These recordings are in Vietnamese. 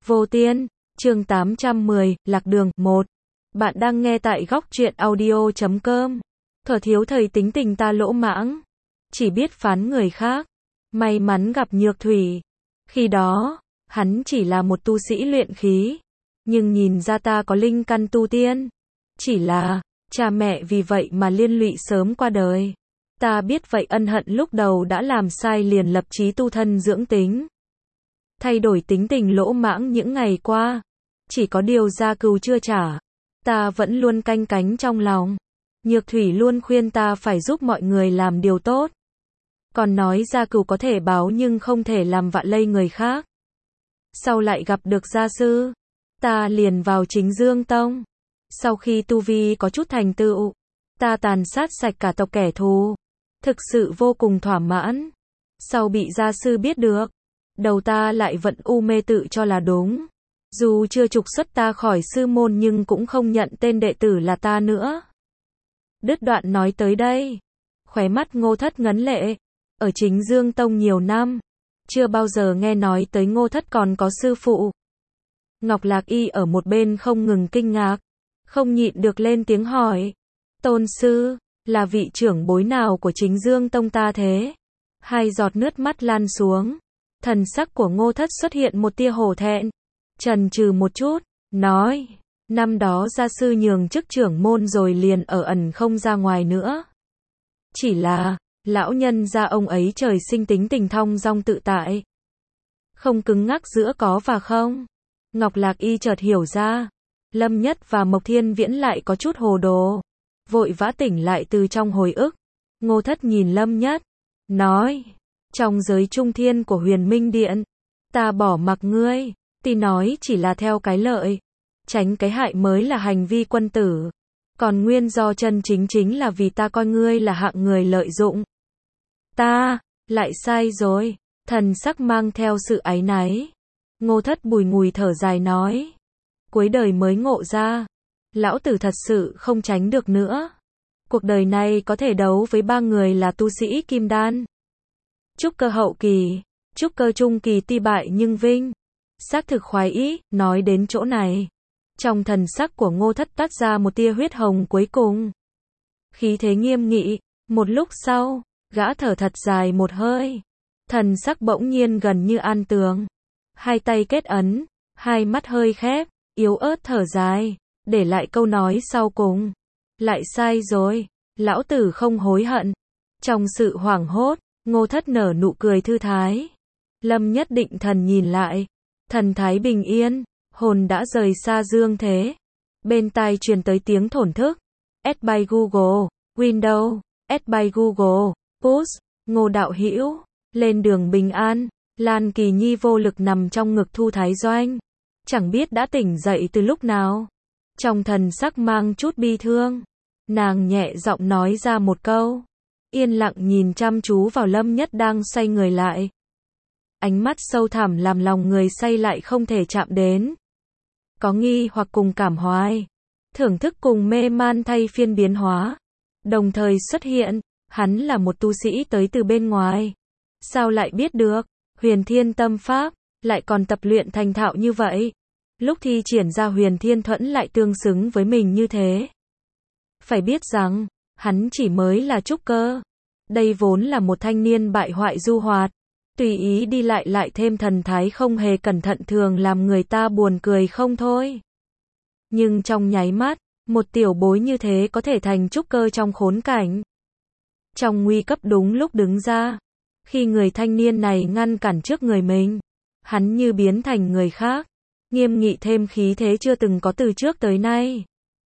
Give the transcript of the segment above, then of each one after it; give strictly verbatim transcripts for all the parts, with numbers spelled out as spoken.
Vô Tiên, chương tám trăm mười, Lạc Đường, một. Bạn đang nghe tại góc truyện audio chấm com. Thuở thiếu thời tính tình ta lỗ mãng, chỉ biết phán người khác. May mắn gặp Nhược Thủy. Khi đó, hắn chỉ là một tu sĩ luyện khí, nhưng nhìn ra ta có linh căn tu tiên. Chỉ là, cha mẹ vì vậy mà liên lụy sớm qua đời. Ta biết vậy ân hận lúc đầu đã làm sai liền lập chí tu thân dưỡng tính. Thay đổi tính tình lỗ mãng những ngày qua. Chỉ có điều gia cừu chưa trả. Ta vẫn luôn canh cánh trong lòng. Nhược Thủy luôn khuyên ta phải giúp mọi người làm điều tốt. Còn nói gia cừu có thể báo nhưng không thể làm vạ lây người khác. Sau lại gặp được gia sư. Ta liền vào Chính Dương Tông. Sau khi tu vi có chút thành tựu, ta tàn sát sạch cả tộc kẻ thù. Thực sự vô cùng thỏa mãn. Sau bị gia sư biết được, đầu ta lại vẫn u mê tự cho là đúng. Dù chưa trục xuất ta khỏi sư môn nhưng cũng không nhận tên đệ tử là ta nữa. Đứt đoạn nói tới đây, khóe mắt Ngô Thất ngấn lệ. Ở Chính Dương Tông nhiều năm, chưa bao giờ nghe nói tới Ngô Thất còn có sư phụ. Ngọc Lạc Y ở một bên không ngừng kinh ngạc, không nhịn được lên tiếng hỏi. Tôn sư, là vị trưởng bối nào của Chính Dương Tông ta thế? Hai giọt nước mắt lan xuống. Thần sắc của Ngô Thất xuất hiện một tia hổ thẹn. Chần chừ một chút, nói, năm đó gia sư nhường chức trưởng môn rồi liền ở ẩn không ra ngoài nữa. Chỉ là, lão nhân gia ông ấy trời sinh tính tình thong dong tự tại. Không cứng ngắc giữa có và không. Ngọc Lạc Y chợt hiểu ra, Lâm Nhất và Mộc Thiên Viễn lại có chút hồ đồ. Vội vã tỉnh lại từ trong hồi ức. Ngô Thất nhìn Lâm Nhất, nói, trong giới trung thiên của Huyền Minh Điện, ta bỏ mặc ngươi, thì nói chỉ là theo cái lợi, tránh cái hại mới là hành vi quân tử. Còn nguyên do chân chính chính là vì ta coi ngươi là hạng người lợi dụng. Ta, lại sai rồi, thần sắc mang theo sự áy náy. Ngô Thất bùi ngùi thở dài nói, cuối đời mới ngộ ra, lão tử thật sự không tránh được nữa. Cuộc đời này có thể đấu với ba người là tu sĩ kim đan, trúc cơ hậu kỳ, trúc cơ trung kỳ ti bại nhưng vinh. Xác thực khoái ý. Nói đến chỗ này, trong thần sắc của Ngô Thất toát ra một tia huyết hồng cuối cùng. Khí thế nghiêm nghị. Một lúc sau, gã thở thật dài một hơi. Thần sắc bỗng nhiên gần như an tường. Hai tay kết ấn, hai mắt hơi khép, yếu ớt thở dài, để lại câu nói sau cùng. Lại sai rồi, lão tử không hối hận. Trong sự hoảng hốt, Ngô Thất nở nụ cười thư thái. Lâm Nhất định thần nhìn lại, thần thái bình yên, hồn đã rời xa dương thế. Bên tai truyền tới tiếng thổn thức. Add by Google, Windows, add by Google, Push, Ngô đạo hữu, lên đường bình an. Lan Kỳ Nhi vô lực nằm trong ngực Thu Thái Doanh, chẳng biết đã tỉnh dậy từ lúc nào. Trong thần sắc mang chút bi thương, nàng nhẹ giọng nói ra một câu, yên lặng nhìn chăm chú vào Lâm Nhất đang xoay người lại. Ánh mắt sâu thẳm làm lòng người say lại không thể chạm đến. Có nghi hoặc cùng cảm hoài, thưởng thức cùng mê man thay phiên biến hóa. Đồng thời xuất hiện, hắn là một tu sĩ tới từ bên ngoài. Sao lại biết được? Huyền Thiên Tâm Pháp, lại còn tập luyện thành thạo như vậy. Lúc thi triển ra Huyền Thiên Thuẫn lại tương xứng với mình như thế. Phải biết rằng, hắn chỉ mới là trúc cơ. Đây vốn là một thanh niên bại hoại du hoạt. Tùy ý đi lại lại thêm thần thái không hề cẩn thận thường làm người ta buồn cười không thôi. Nhưng trong nháy mắt, một tiểu bối như thế có thể thành trúc cơ trong khốn cảnh. Trong nguy cấp đúng lúc đứng ra. Khi người thanh niên này ngăn cản trước người mình, hắn như biến thành người khác, nghiêm nghị thêm khí thế chưa từng có từ trước tới nay.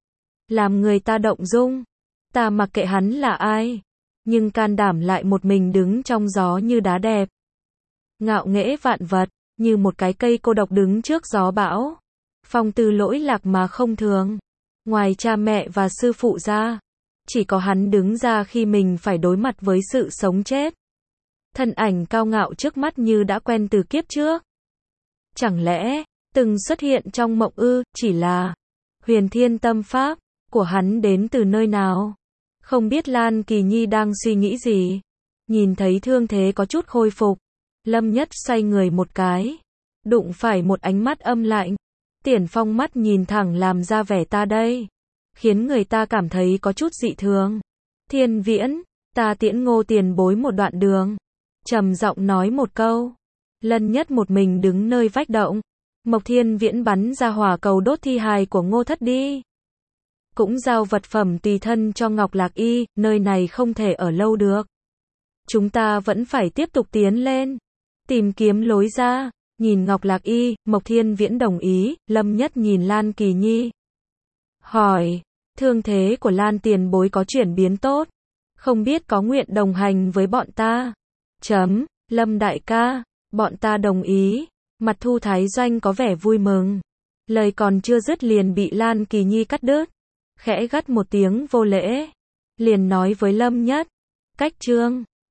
Làm người ta động dung. Ta mặc kệ hắn là ai, nhưng can đảm lại một mình đứng trong gió như đá đẹp. Ngạo nghễ vạn vật, như một cái cây cô độc đứng trước gió bão. Phong tư lỗi lạc mà không thường. Ngoài cha mẹ và sư phụ ra, chỉ có hắn đứng ra khi mình phải đối mặt với sự sống chết. Thân ảnh cao ngạo trước mắt như đã quen từ kiếp trước. Chẳng lẽ, từng xuất hiện trong mộng ư, chỉ là Huyền Thiên Tâm Pháp của hắn đến từ nơi nào? Không biết Lan Kỳ Nhi đang suy nghĩ gì. Nhìn thấy thương thế có chút khôi phục, Lâm Nhất xoay người một cái, đụng phải một ánh mắt âm lạnh. Tiền Phong mắt nhìn thẳng làm ra vẻ ta đây, khiến người ta cảm thấy có chút dị thường. Thiên Viễn, ta tiễn Ngô tiền bối một đoạn đường. Trầm giọng nói một câu. Lân Nhất một mình đứng nơi vách động. Mộc Thiên Viễn bắn ra hỏa cầu đốt thi hài của Ngô Thất đi. Cũng giao vật phẩm tùy thân cho Ngọc Lạc Y, nơi này không thể ở lâu được. Chúng ta vẫn phải tiếp tục tiến lên, tìm kiếm lối ra. Nhìn Ngọc Lạc Y, Mộc Thiên Viễn đồng ý. Lâm Nhất nhìn Lan Kỳ Nhi, hỏi, thương thế của Lan tiền bối có chuyển biến tốt, không biết có nguyện đồng hành với bọn ta? Chấm, Lâm đại ca, bọn ta đồng ý. Mặt Thu Thái Doanh có vẻ vui mừng. Lời còn chưa dứt liền bị Lan Kỳ Nhi cắt đứt. Khẽ gắt một tiếng vô lễ, liền nói với Lâm Nhất, cách chương